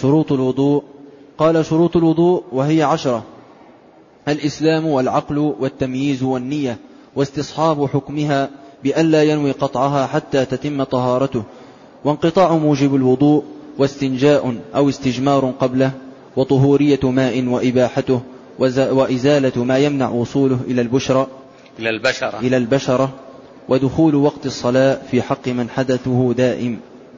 شروط الوضوء. قال: شروط الوضوء وهي 10: الإسلام والعقل والتمييز والنية واستصحاب حكمها بألا ينوي قطعها حتى تتم طهارته، وانقطاع موجب الوضوء، واستنجاء أو استجمار قبله، وطهورية ماء وإباحته، وإزالة ما يمنع وصوله إلى البشرة، ودخول وقت الصلاة في حق من حدثه دائم.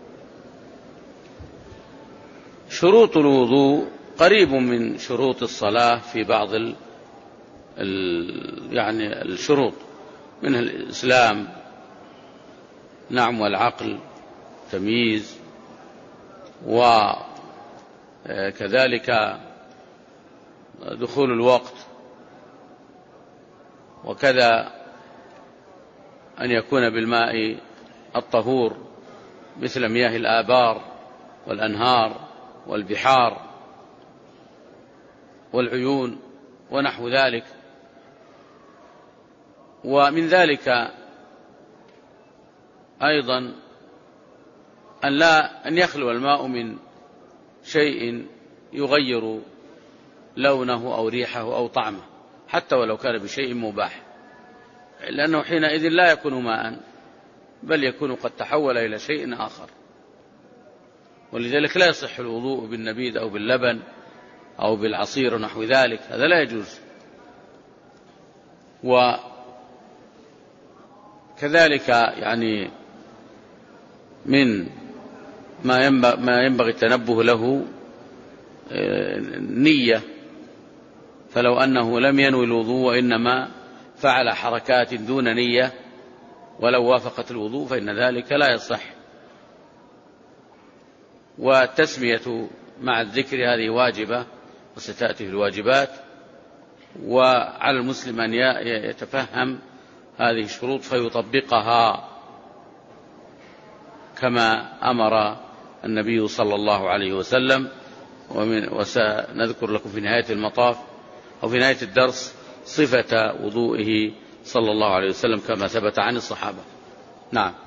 شروط الوضوء قريب من شروط الصلاة في بعض يعني الشروط، منها الإسلام، نعم، والعقل، تمييز، وكذلك دخول الوقت، وكذا أن يكون بالماء الطهور مثل مياه الآبار والأنهار والبحار والعيون ونحو ذلك. ومن ذلك أيضا أن يخلو الماء من شيء يغير لونه أو ريحه أو طعمه، حتى ولو كان بشيء مباح، لأنه حينئذ لا يكون ماء، بل يكون قد تحول إلى شيء آخر. ولذلك لا يصح الوضوء بالنبيذ أو باللبن أو بالعصير ونحو ذلك، هذا لا يجوز. وكذلك يعني من ما ينبغي التنبه له نية، فلو أنه لم ينوي الوضوء وإنما فعل حركات دون نية ولو وافقت الوضوء فإن ذلك لا يصح. والتسمية مع الذكر هذه واجبة وستأتي في الواجبات، وعلى المسلم أن يتفهم هذه الشروط فيطبقها كما أمر النبي صلى الله عليه وسلم. وسنذكر لكم في نهاية المطاف أو في نهاية الدرس صفة وضوئه صلى الله عليه وسلم كما ثبت عن الصحابة. نعم.